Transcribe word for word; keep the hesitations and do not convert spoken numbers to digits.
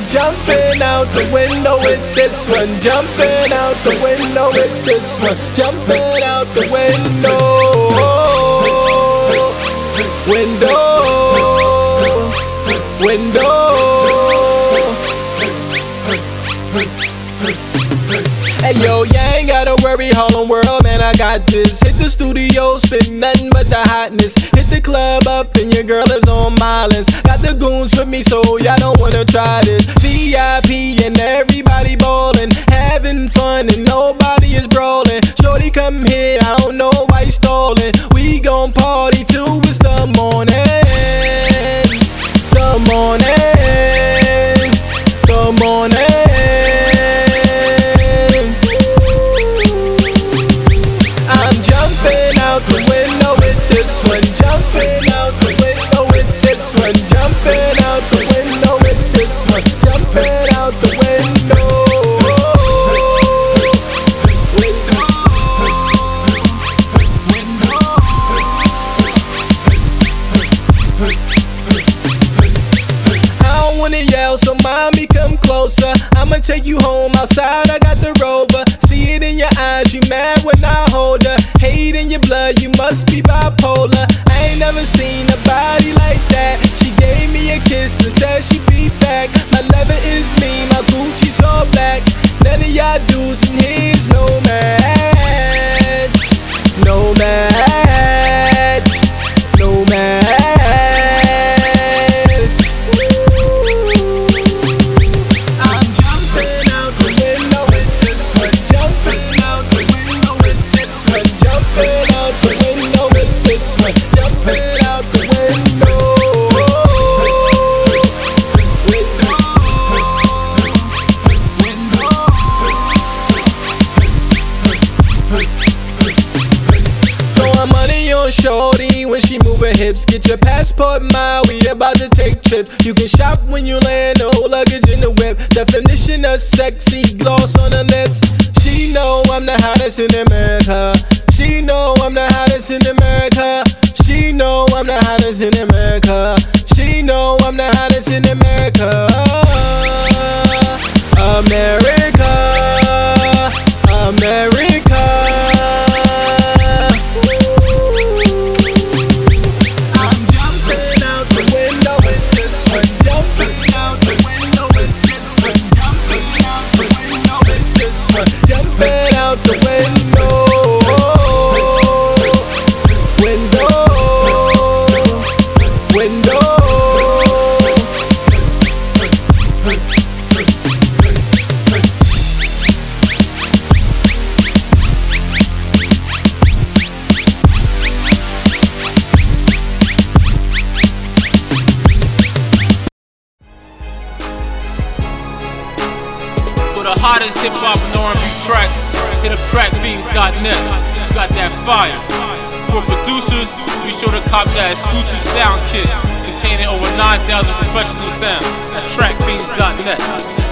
jumping out the window with this one, jumping out the window with this one, jumping out the window, window, window. Hey yo, you ain't gotta worry, Harlem World, man, I got this. Hit the studio, spit nothing but the hotness. Hit the club up and your girl is on my list. Got the goons with me, so y'all don't wanna try this. V I P and everybody ballin', having fun and nobody is brawling. Shorty come here, I don't know why you stallin'. We gon' party till it's the morning, the morning, the morning. Jumping out the window with this one, jumping out the window with this one, jumping out the window with this one, jumping out the window, window, window. I don't wanna yell, so mommy come closer. I'ma take you home outside, I got the Rover. See it in your eyes, you mad when I hold her. Hate in your blood, you must be bipolar. I ain't never seen a body like that. She gave me a kiss and said she'd be back. My lover is me, my Gucci's all black. None of y'all dudes in here's no match, no match, no match. I'm jumping out the window with this one, jumping out the window with this one, jumping out the window with this one, jumping out the window, window, window. Throwing money on shorty when she move her hips. Get your passport, mile, we about to take trips. You can shop when you land, no luggage in the whip. Definition of sexy, gloss on her lips. She know I'm the hottest in America. She know I'm the hottest in America. She know I'm the hottest in America. She know I'm the hottest in America. America, America. I'm jumping out the window with this one, jumping out the window with this one, jumping out the window with this one, jumping out the window. The hottest hip-hop and R and B tracks, hit up track fiends dot net. Got that fire. For producers, be sure to cop that exclusive sound kit containing over nine thousand professional sounds at track fiends dot net.